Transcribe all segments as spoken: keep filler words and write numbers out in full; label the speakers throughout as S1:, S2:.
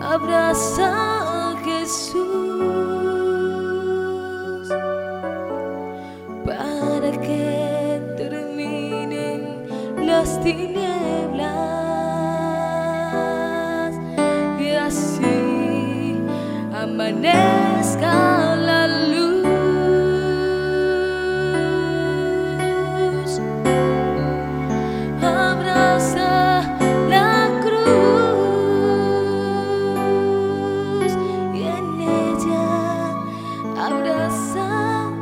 S1: abraza a Jesús para que terminen las tinieblas y así amanezca la luz. Abraza la cruz y en ella abraza a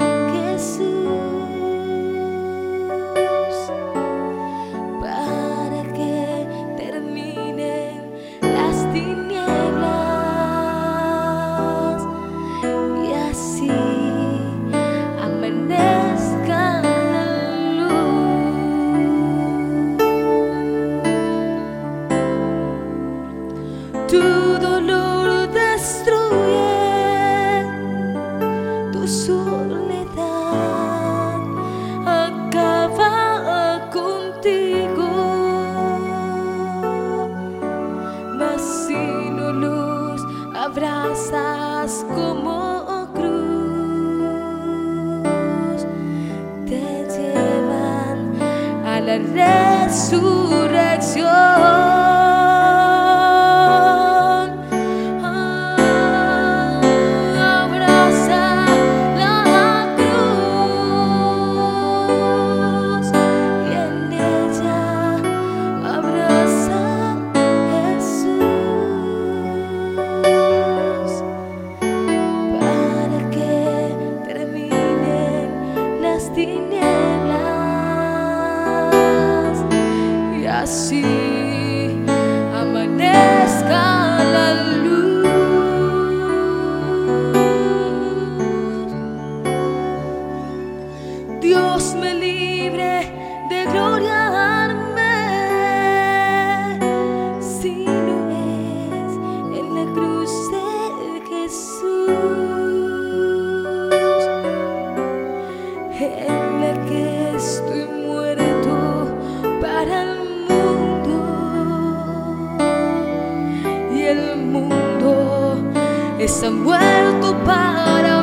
S1: Jesús para que terminen las tinieblas y así amanezca la luz. Tu dolor destruye, tu soledad acaba contigo, mas sin luz abrazas como cruz, te llevan a la resurrección. Abraza la cruz y en ella abraza a Jesús para que terminen las tinieblas y así amanezca la luz. Dios me libre de gloriarme si no es en la cruz de Jesús, en la que estoy muerto para el mundo y el mundo está muerto para